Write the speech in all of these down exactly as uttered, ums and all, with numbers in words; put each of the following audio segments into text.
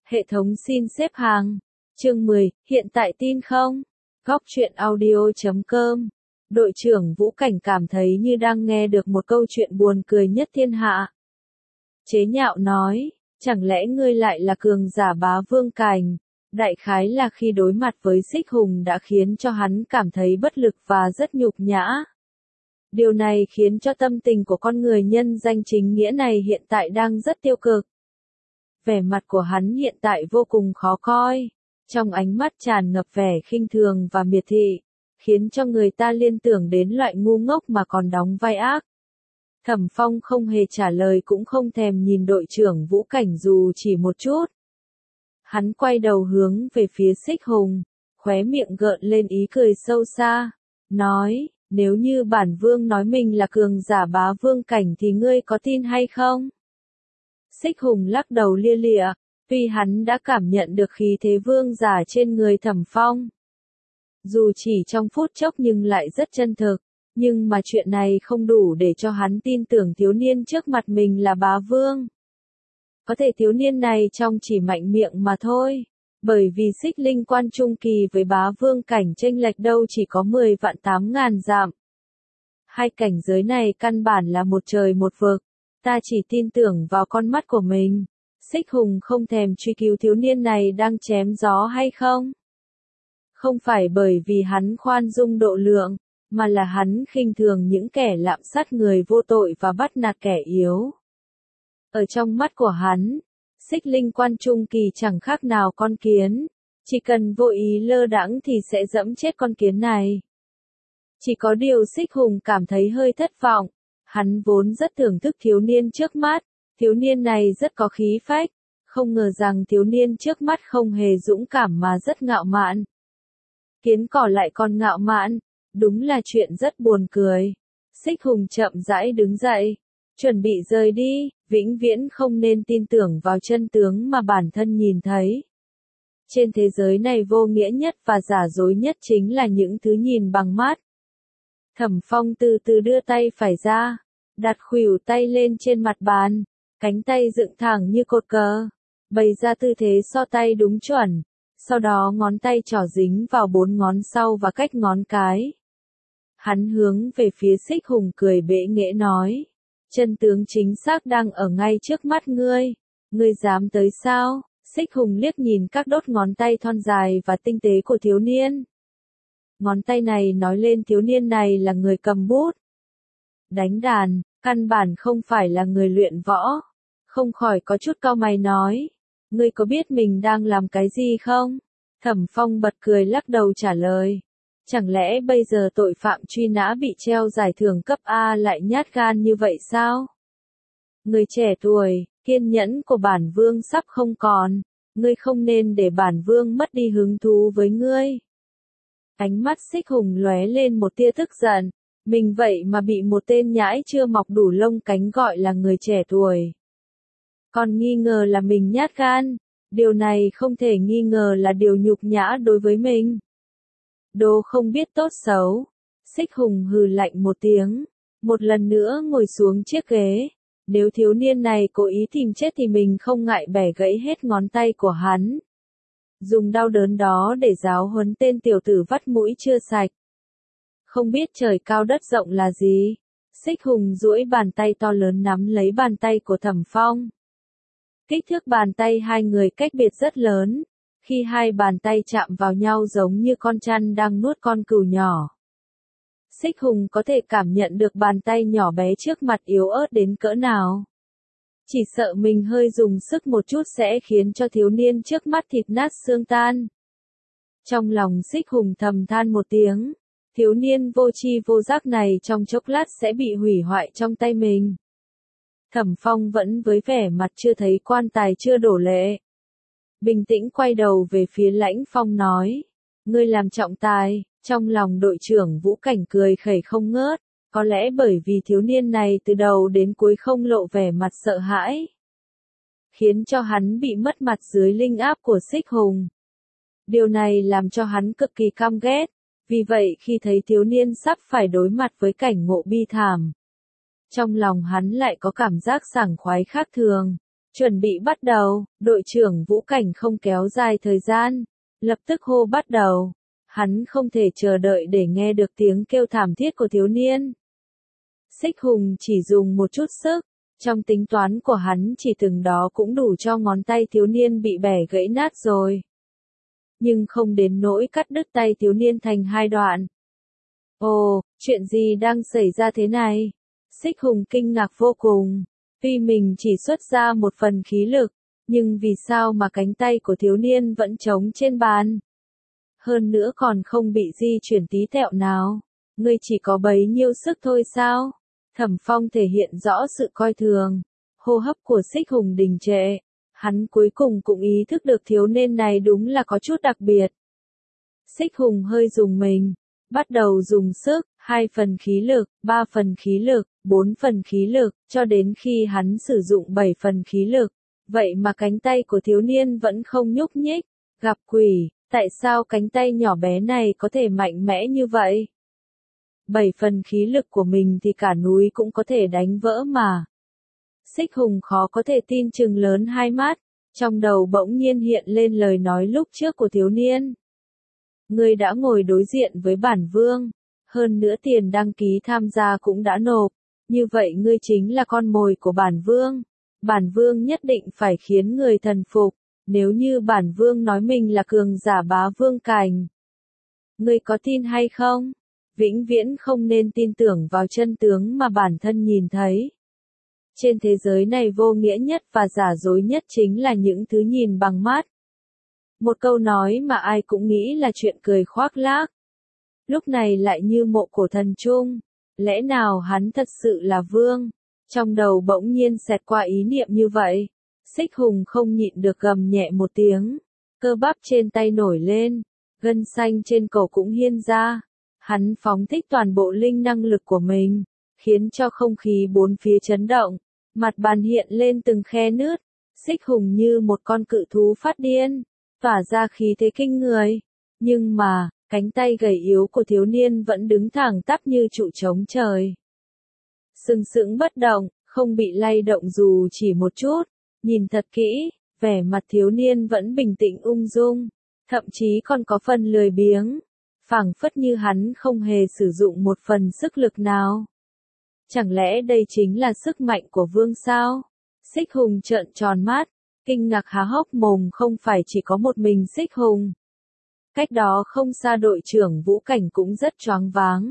Hệ thống xin xếp hàng. Chương mười, hiện tại tin không? Góc truyện audio chấm com. Đội trưởng Vũ Cảnh cảm thấy như đang nghe được một câu chuyện buồn cười nhất thiên hạ. Chế nhạo nói, chẳng lẽ ngươi lại là cường giả Bá Vương Cảnh? Đại khái là khi đối mặt với Xích Hùng đã khiến cho hắn cảm thấy bất lực và rất nhục nhã. Điều này khiến cho tâm tình của con người nhân danh chính nghĩa này hiện tại đang rất tiêu cực. Vẻ mặt của hắn hiện tại vô cùng khó coi, trong ánh mắt tràn ngập vẻ khinh thường và miệt thị, khiến cho người ta liên tưởng đến loại ngu ngốc mà còn đóng vai ác. Thẩm Phong không hề trả lời cũng không thèm nhìn đội trưởng Vũ Cảnh dù chỉ một chút. Hắn quay đầu hướng về phía Xích Hùng, khóe miệng gợn lên ý cười sâu xa, nói, nếu như bản vương nói mình là cường giả Bá Vương Cảnh thì ngươi có tin hay không? Xích Hùng lắc đầu lia lịa, tuy hắn đã cảm nhận được khí thế vương giả trên người Thẩm Phong. Dù chỉ trong phút chốc nhưng lại rất chân thực, nhưng mà chuyện này không đủ để cho hắn tin tưởng thiếu niên trước mặt mình là bá vương. Có thể thiếu niên này trông chỉ mạnh miệng mà thôi, bởi vì xích linh quan trung kỳ với bá vương cảnh chênh lệch đâu chỉ có mười vạn tám ngàn dặm. Hai cảnh giới này căn bản là một trời một vực, ta chỉ tin tưởng vào con mắt của mình. Xích Hùng không thèm truy cứu thiếu niên này đang chém gió hay không. Không phải bởi vì hắn khoan dung độ lượng, mà là hắn khinh thường những kẻ lạm sát người vô tội và bắt nạt kẻ yếu. Ở trong mắt của hắn, xích linh quan trung kỳ chẳng khác nào con kiến, chỉ cần vô ý lơ đãng thì sẽ dẫm chết con kiến này. Chỉ có điều Xích Hùng cảm thấy hơi thất vọng, hắn vốn rất thưởng thức thiếu niên trước mắt, thiếu niên này rất có khí phách, không ngờ rằng thiếu niên trước mắt không hề dũng cảm mà rất ngạo mạn. Kiến cỏ lại còn ngạo mạn, đúng là chuyện rất buồn cười. Xích Hùng chậm rãi đứng dậy, chuẩn bị rời đi, vĩnh viễn không nên tin tưởng vào chân tướng mà bản thân nhìn thấy. Trên thế giới này vô nghĩa nhất và giả dối nhất chính là những thứ nhìn bằng mắt. Thẩm Phong từ từ đưa tay phải ra, đặt khuỷu tay lên trên mặt bàn, cánh tay dựng thẳng như cột cờ, bày ra tư thế so tay đúng chuẩn, sau đó ngón tay trỏ dính vào bốn ngón sau và cách ngón cái. Hắn hướng về phía Xích Hùng cười bẽ nghễ nói, chân tướng chính xác đang ở ngay trước mắt ngươi, ngươi dám tới sao? Xích Hùng liếc nhìn các đốt ngón tay thon dài và tinh tế của thiếu niên. Ngón tay này nói lên thiếu niên này là người cầm bút, đánh đàn, căn bản không phải là người luyện võ. Không khỏi có chút cau mày nói, ngươi có biết mình đang làm cái gì không? Thẩm Phong bật cười lắc đầu trả lời, chẳng lẽ bây giờ tội phạm truy nã bị treo giải thưởng cấp A lại nhát gan như vậy sao? Người trẻ tuổi, kiên nhẫn của bản vương sắp không còn, ngươi không nên để bản vương mất đi hứng thú với ngươi. Ánh mắt Xích Hùng lóe lên một tia tức giận, mình vậy mà bị một tên nhãi chưa mọc đủ lông cánh gọi là người trẻ tuổi. Còn nghi ngờ là mình nhát gan, điều này không thể nghi ngờ là điều nhục nhã đối với mình. Đồ không biết tốt xấu. Xích Hùng hừ lạnh một tiếng, một lần nữa ngồi xuống chiếc ghế. Nếu thiếu niên này cố ý tìm chết thì mình không ngại bẻ gãy hết ngón tay của hắn. Dùng đau đớn đó để giáo huấn tên tiểu tử vắt mũi chưa sạch. Không biết trời cao đất rộng là gì. Xích Hùng duỗi bàn tay to lớn nắm lấy bàn tay của Thẩm Phong. Kích thước bàn tay hai người cách biệt rất lớn. Khi hai bàn tay chạm vào nhau giống như con chăn đang nuốt con cừu nhỏ. Xích Hùng có thể cảm nhận được bàn tay nhỏ bé trước mặt yếu ớt đến cỡ nào. Chỉ sợ mình hơi dùng sức một chút sẽ khiến cho thiếu niên trước mắt thịt nát xương tan. Trong lòng Xích Hùng thầm than một tiếng, thiếu niên vô tri vô giác này trong chốc lát sẽ bị hủy hoại trong tay mình. Thẩm Phong vẫn với vẻ mặt chưa thấy quan tài chưa đổ lệ. Bình tĩnh quay đầu về phía Lãnh Phong nói, ngươi làm trọng tài. Trong lòng đội trưởng Vũ Cảnh cười khẩy không ngớt, có lẽ bởi vì thiếu niên này từ đầu đến cuối không lộ vẻ mặt sợ hãi, khiến cho hắn bị mất mặt dưới linh áp của Xích Hùng. Điều này làm cho hắn cực kỳ căm ghét, vì vậy khi thấy thiếu niên sắp phải đối mặt với cảnh ngộ bi thảm, trong lòng hắn lại có cảm giác sảng khoái khác thường. Chuẩn bị bắt đầu, đội trưởng Vũ Cảnh không kéo dài thời gian, lập tức hô bắt đầu. Hắn không thể chờ đợi để nghe được tiếng kêu thảm thiết của thiếu niên. Xích Hùng chỉ dùng một chút sức, trong tính toán của hắn chỉ từng đó cũng đủ cho ngón tay thiếu niên bị bẻ gãy nát rồi. Nhưng không đến nỗi cắt đứt tay thiếu niên thành hai đoạn. Ồ, chuyện gì đang xảy ra thế này? Xích Hùng kinh ngạc vô cùng. Tuy mình chỉ xuất ra một phần khí lực, nhưng vì sao mà cánh tay của thiếu niên vẫn trống trên bàn? Hơn nữa còn không bị di chuyển tí tẹo nào. Ngươi chỉ có bấy nhiêu sức thôi sao? Thẩm Phong thể hiện rõ sự coi thường. Hô hấp của Xích Hùng đình trệ. Hắn cuối cùng cũng ý thức được thiếu niên này đúng là có chút đặc biệt. Xích Hùng hơi dùng mình. Bắt đầu dùng sức, hai phần khí lực, ba phần khí lực, bốn phần khí lực, cho đến khi hắn sử dụng bảy phần khí lực. Vậy mà cánh tay của thiếu niên vẫn không nhúc nhích. Gặp quỷ, tại sao cánh tay nhỏ bé này có thể mạnh mẽ như vậy? Bảy phần khí lực của mình thì cả núi cũng có thể đánh vỡ mà. Xích Hùng khó có thể tin chừng lớn hai mắt, trong đầu bỗng nhiên hiện lên lời nói lúc trước của thiếu niên. Ngươi đã ngồi đối diện với bản vương, hơn nữa tiền đăng ký tham gia cũng đã nộp, như vậy ngươi chính là con mồi của bản vương. Bản vương nhất định phải khiến người thần phục, nếu như bản vương nói mình là cường giả bá vương cảnh. Ngươi có tin hay không? Vĩnh viễn không nên tin tưởng vào chân tướng mà bản thân nhìn thấy. Trên thế giới này vô nghĩa nhất và giả dối nhất chính là những thứ nhìn bằng mắt. Một câu nói mà ai cũng nghĩ là chuyện cười khoác lác. Lúc này lại như mộ cổ thần chung. Lẽ nào hắn thật sự là vương? Trong đầu bỗng nhiên xẹt qua ý niệm như vậy. Xích Hùng không nhịn được gầm nhẹ một tiếng. Cơ bắp trên tay nổi lên. Gân xanh trên cổ cũng hiên ra. Hắn phóng thích toàn bộ linh năng lực của mình. Khiến cho không khí bốn phía chấn động. Mặt bàn hiện lên từng khe nứt. Xích Hùng như một con cự thú phát điên. Tỏa ra khí thế kinh người. Nhưng mà, cánh tay gầy yếu của thiếu niên vẫn đứng thẳng tắp như trụ trống trời. Sừng sững bất động, không bị lay động dù chỉ một chút. Nhìn thật kỹ, vẻ mặt thiếu niên vẫn bình tĩnh ung dung. Thậm chí còn có phần lười biếng. Phảng phất như hắn không hề sử dụng một phần sức lực nào. Chẳng lẽ đây chính là sức mạnh của vương sao? Xích Hùng trợn tròn mắt. Kinh ngạc há hốc mồm không phải chỉ có một mình Xích Hùng. Cách đó không xa đội trưởng Vũ Cảnh cũng rất choáng váng.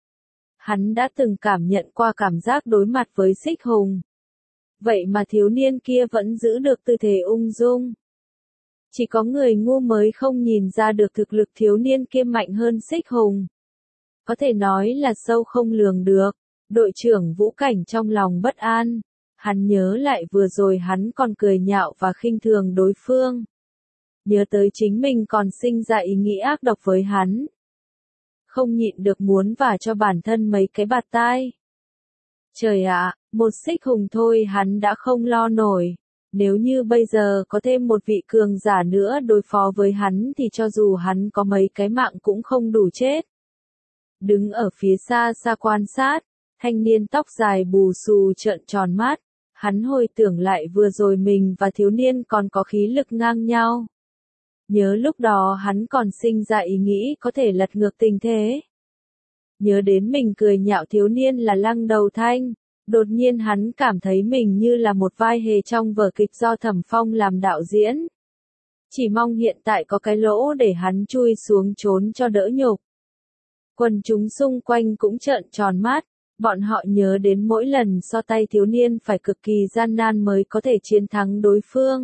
Hắn đã từng cảm nhận qua cảm giác đối mặt với Xích Hùng. Vậy mà thiếu niên kia vẫn giữ được tư thế ung dung. Chỉ có người ngu mới không nhìn ra được thực lực thiếu niên kia mạnh hơn Xích Hùng. Có thể nói là sâu không lường được. Đội trưởng Vũ Cảnh trong lòng bất an. Hắn nhớ lại vừa rồi hắn còn cười nhạo và khinh thường đối phương. Nhớ tới chính mình còn sinh ra ý nghĩ ác độc với hắn. Không nhịn được muốn vả cho bản thân mấy cái bạt tai. Trời ạ, một Xích Hùng thôi hắn đã không lo nổi. Nếu như bây giờ có thêm một vị cường giả nữa đối phó với hắn thì cho dù hắn có mấy cái mạng cũng không đủ chết. Đứng ở phía xa xa quan sát, thanh niên tóc dài bù xù trợn tròn mắt. Hắn hồi tưởng lại vừa rồi mình và thiếu niên còn có khí lực ngang nhau. Nhớ lúc đó hắn còn sinh ra ý nghĩ có thể lật ngược tình thế. Nhớ đến mình cười nhạo thiếu niên là Lăng Đầu Thanh. Đột nhiên hắn cảm thấy mình như là một vai hề trong vở kịch do Thẩm Phong làm đạo diễn. Chỉ mong hiện tại có cái lỗ để hắn chui xuống trốn cho đỡ nhục. Quần chúng xung quanh cũng trợn tròn mắt. Bọn họ nhớ đến mỗi lần so tay thiếu niên phải cực kỳ gian nan mới có thể chiến thắng đối phương.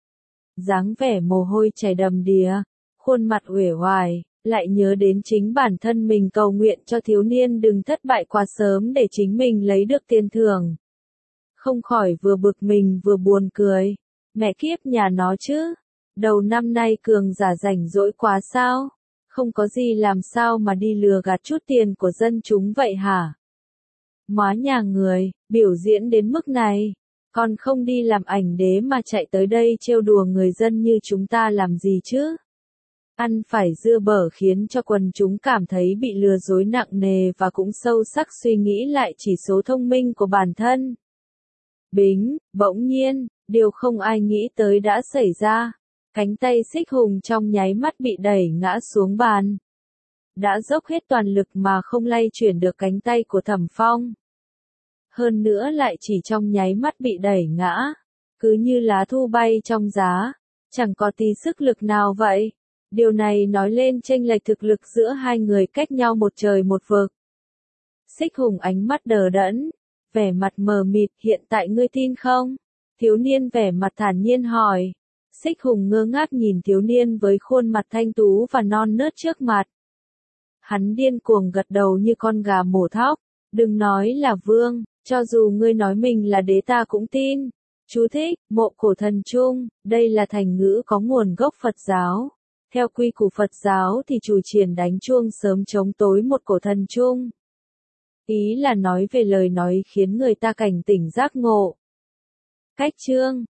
Dáng vẻ mồ hôi chảy đầm đìa, khuôn mặt uể oải, lại nhớ đến chính bản thân mình cầu nguyện cho thiếu niên đừng thất bại quá sớm để chính mình lấy được tiền thưởng. Không khỏi vừa bực mình vừa buồn cười. Mẹ kiếp nhà nó chứ. Đầu năm nay cường giả rảnh rỗi quá sao? Không có gì làm sao mà đi lừa gạt chút tiền của dân chúng vậy hả? Móa nhà người, biểu diễn đến mức này, còn không đi làm ảnh đế mà chạy tới đây trêu đùa người dân như chúng ta làm gì chứ? Ăn phải dưa bở khiến cho quần chúng cảm thấy bị lừa dối nặng nề và cũng sâu sắc suy nghĩ lại chỉ số thông minh của bản thân. Bính, bỗng nhiên, Điều không ai nghĩ tới đã xảy ra. Cánh tay Xích Hùng trong nháy mắt bị đẩy ngã xuống bàn. Đã dốc hết toàn lực mà không lay chuyển được cánh tay của Thẩm Phong. Hơn nữa lại chỉ trong nháy mắt bị đẩy ngã. Cứ như lá thu bay trong giá. Chẳng có tí sức lực nào vậy. Điều này nói lên chênh lệch thực lực giữa hai người cách nhau một trời một vực. Xích Hùng ánh mắt đờ đẫn. Vẻ mặt mờ mịt, hiện tại ngươi tin không? Thiếu niên vẻ mặt thản nhiên hỏi. Xích Hùng ngơ ngác nhìn thiếu niên với khuôn mặt thanh tú và non nớt trước mặt. Hắn điên cuồng gật đầu như con gà mổ thóc. Đừng nói là vương, cho dù ngươi nói mình là đế ta cũng tin. Chú thích, mộ cổ thần chung, đây là thành ngữ có nguồn gốc Phật giáo. Theo quy củ Phật giáo thì chủ triển đánh chuông sớm chống tối một cổ thần chung. Ý là nói về lời nói khiến người ta cảnh tỉnh giác ngộ. Cách chương